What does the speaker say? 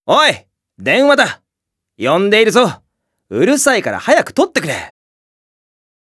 おい、電話だ。呼んでいるぞ。うるさいから早く取ってくれ。